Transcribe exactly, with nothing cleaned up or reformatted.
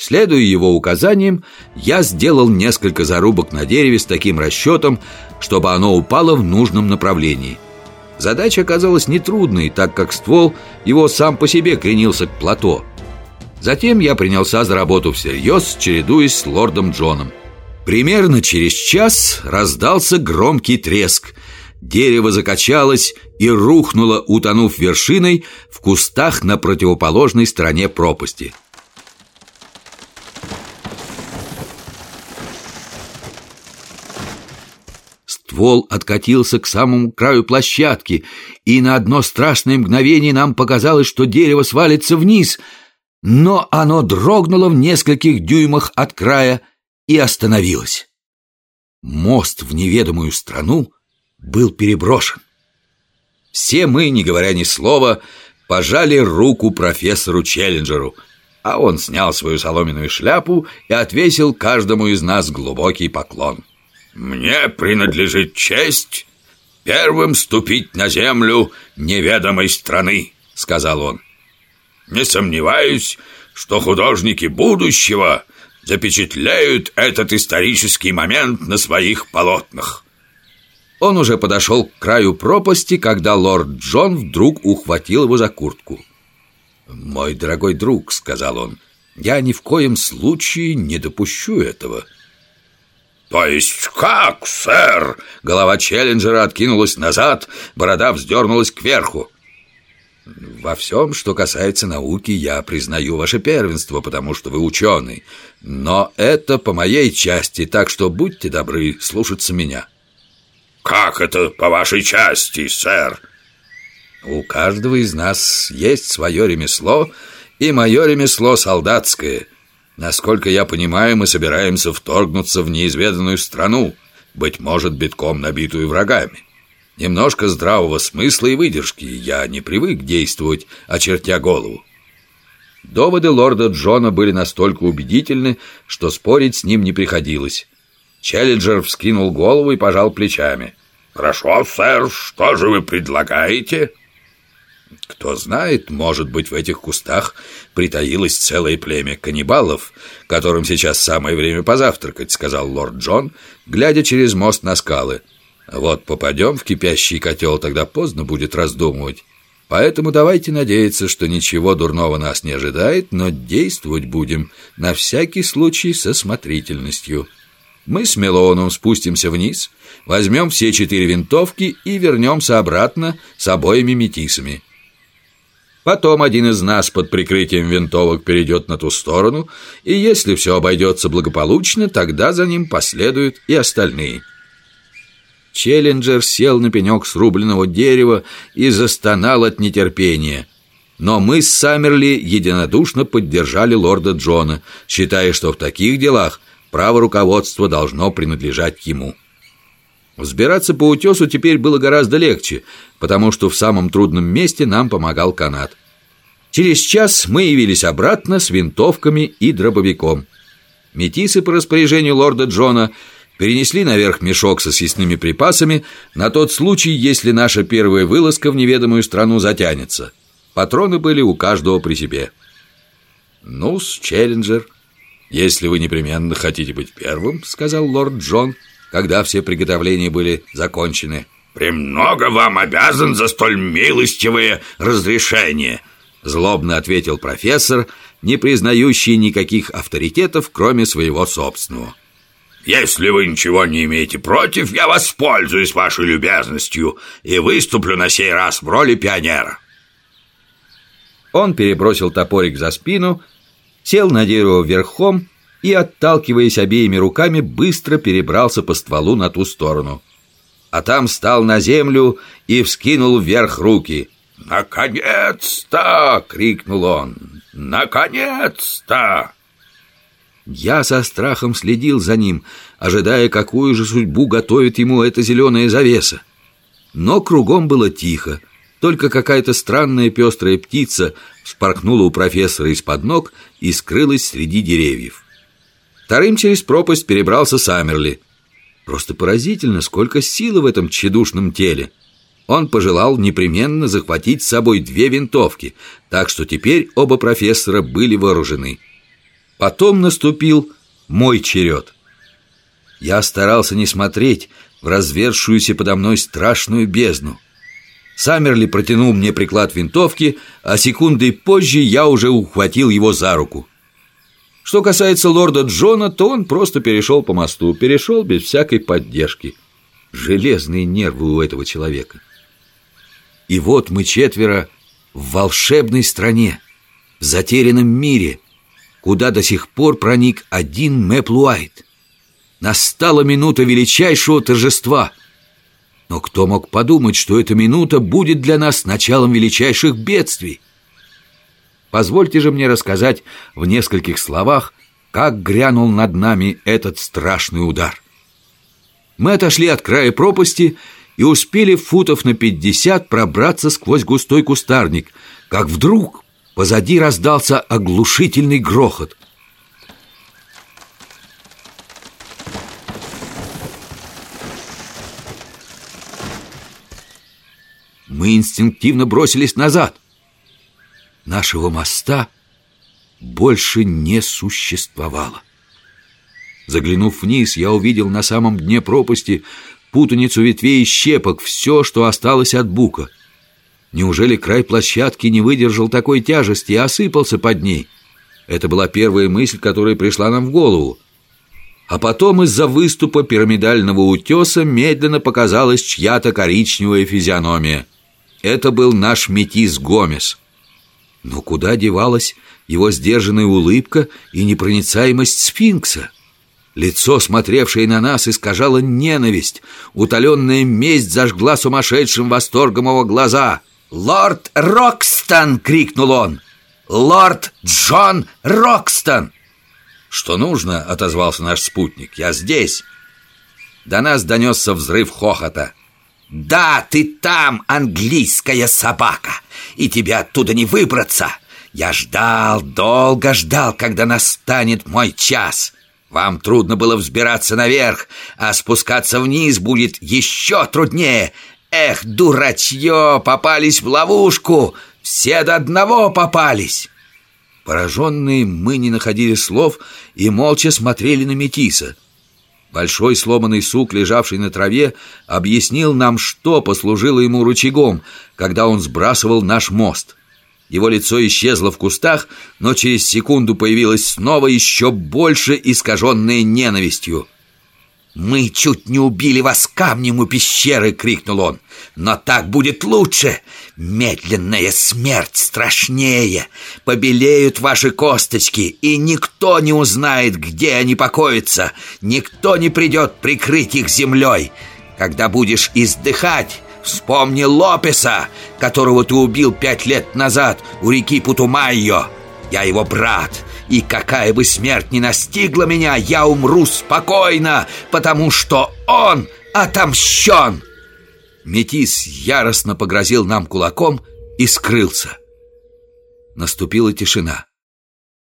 Следуя его указаниям, я сделал несколько зарубок на дереве с таким расчетом, чтобы оно упало в нужном направлении. Задача оказалась нетрудной, так как ствол его сам по себе кренился к плато. Затем я принялся за работу всерьез, чередуясь с лордом Джоном. Примерно через час раздался громкий треск. Дерево закачалось и рухнуло, утонув вершиной в кустах на противоположной стороне пропасти. Ствол откатился к самому краю площадки, и на одно страшное мгновение нам показалось, что дерево свалится вниз, но оно дрогнуло в нескольких дюймах от края и остановилось. Мост в неведомую страну был переброшен. Все мы, не говоря ни слова, пожали руку профессору Челленджеру, а он снял свою соломенную шляпу и отвесил каждому из нас глубокий поклон. «Мне принадлежит честь первым ступить на землю неведомой страны», — сказал он. «Не сомневаюсь, что художники будущего запечатляют этот исторический момент на своих полотнах». Он уже подошел к краю пропасти, когда лорд Джон вдруг ухватил его за куртку. «Мой дорогой друг», — сказал он, — «я ни в коем случае не допущу этого». «То есть как, сэр?» Голова Челленджера откинулась назад, борода вздернулась кверху. «Во всем, что касается науки, я признаю ваше первенство, потому что вы ученый. Но это по моей части, так что будьте добры слушаться меня». «Как это по вашей части, сэр?» «У каждого из нас есть свое ремесло, и мое ремесло солдатское. Насколько я понимаю, мы собираемся вторгнуться в неизведанную страну, быть может, битком набитую врагами. Немножко здравого смысла и выдержки. Я не привык действовать, очертя голову». Доводы лорда Джона были настолько убедительны, что спорить с ним не приходилось. Челленджер вскинул голову и пожал плечами. «Хорошо, сэр, что же вы предлагаете?» «Кто знает, может быть, в этих кустах притаилось целое племя каннибалов, которым сейчас самое время позавтракать», — сказал лорд Джон, глядя через мост на скалы. «Вот попадем в кипящий котел, тогда поздно будет раздумывать. Поэтому давайте надеяться, что ничего дурного нас не ожидает, но действовать будем на всякий случай со осмотрительностью. Мы с Мелоуном спустимся вниз, возьмем все четыре винтовки и вернемся обратно с обоими метисами. Потом один из нас под прикрытием винтовок перейдет на ту сторону, и если все обойдется благополучно, тогда за ним последуют и остальные». Челленджер сел на пенек срубленного дерева и застонал от нетерпения. Но мы с Саммерли единодушно поддержали лорда Джона, считая, что в таких делах право руководства должно принадлежать ему. Взбираться по утесу теперь было гораздо легче, потому что в самом трудном месте нам помогал канат. Через час мы явились обратно с винтовками и дробовиком. Метисы по распоряжению лорда Джона перенесли наверх мешок со съестными припасами на тот случай, если наша первая вылазка в неведомую страну затянется. Патроны были у каждого при себе. «Ну-с, Челленджер, если вы непременно хотите быть первым, — сказал лорд Джон, когда все приготовления были закончены. — «Премного вам обязан за столь милостивое разрешение», — злобно ответил профессор, не признающий никаких авторитетов, кроме своего собственного. «Если вы ничего не имеете против, я воспользуюсь вашей любезностью и выступлю на сей раз в роли пионера». Он перебросил топорик за спину, сел на дерево верхом и, отталкиваясь обеими руками, быстро перебрался по стволу на ту сторону. А там встал на землю и вскинул вверх руки. «Наконец-то!» — крикнул он. «Наконец-то!» Я со страхом следил за ним, ожидая, какую же судьбу готовит ему эта зеленая завеса. Но кругом было тихо. Только какая-то странная пестрая птица вспорхнула у профессора из-под ног и скрылась среди деревьев. Вторым через пропасть перебрался Саммерли. Просто поразительно, сколько силы в этом тщедушном теле. Он пожелал непременно захватить с собой две винтовки, так что теперь оба профессора были вооружены. Потом наступил мой черед. Я старался не смотреть в разверзшуюся подо мной страшную бездну. Саммерли протянул мне приклад винтовки, а секундой позже я уже ухватил его за руку. Что касается лорда Джона, то он просто перешел по мосту, перешел без всякой поддержки. Железные нервы у этого человека. И вот мы четверо в волшебной стране, в затерянном мире, куда до сих пор проник один Мэпл Уайт. Настала минута величайшего торжества. Но кто мог подумать, что эта минута будет для нас началом величайших бедствий? Позвольте же мне рассказать в нескольких словах, как грянул над нами этот страшный удар. Мы отошли от края пропасти и успели футов на пятьдесят пробраться сквозь густой кустарник, как вдруг позади раздался оглушительный грохот. Мы инстинктивно бросились назад. Нашего моста больше не существовало. Заглянув вниз, я увидел на самом дне пропасти путаницу ветвей и щепок, все, что осталось от бука. Неужели край площадки не выдержал такой тяжести и осыпался под ней? Это была первая мысль, которая пришла нам в голову. А потом из-за выступа пирамидального утеса медленно показалась чья-то коричневая физиономия. Это был наш метис Гомес. Но куда девалась его сдержанная улыбка и непроницаемость сфинкса? Лицо, смотревшее на нас, искажало ненависть. Утоленная месть зажгла сумасшедшим восторгом его глаза. «Лорд Рокстон!» — крикнул он. «Лорд Джон Рокстон!» «Что нужно?» — отозвался наш спутник. «Я здесь!» До нас донесся взрыв хохота. «Да, ты там, английская собака, и тебе оттуда не выбраться. Я ждал, долго ждал, когда настанет мой час. Вам трудно было взбираться наверх, а спускаться вниз будет еще труднее. Эх, дурачье, попались в ловушку, все до одного попались!» Пораженные, мы не находили слов и молча смотрели на метиса. Большой сломанный сук, лежавший на траве, объяснил нам, что послужило ему рычагом, когда он сбрасывал наш мост. Его лицо исчезло в кустах, но через секунду появилось снова еще больше искаженное ненавистью. «Мы чуть не убили вас камнем у пещеры!» — крикнул он. «Но так будет лучше! Медленная смерть страшнее! Побелеют ваши косточки, и никто не узнает, где они покоятся! Никто не придет прикрыть их землей! Когда будешь издыхать, вспомни Лопеса, которого ты убил пять лет назад у реки Путумайо! Я его брат!» И какая бы смерть ни настигла меня, я умру спокойно, потому что он отомщен!» Метис яростно погрозил нам кулаком и скрылся. Наступила тишина.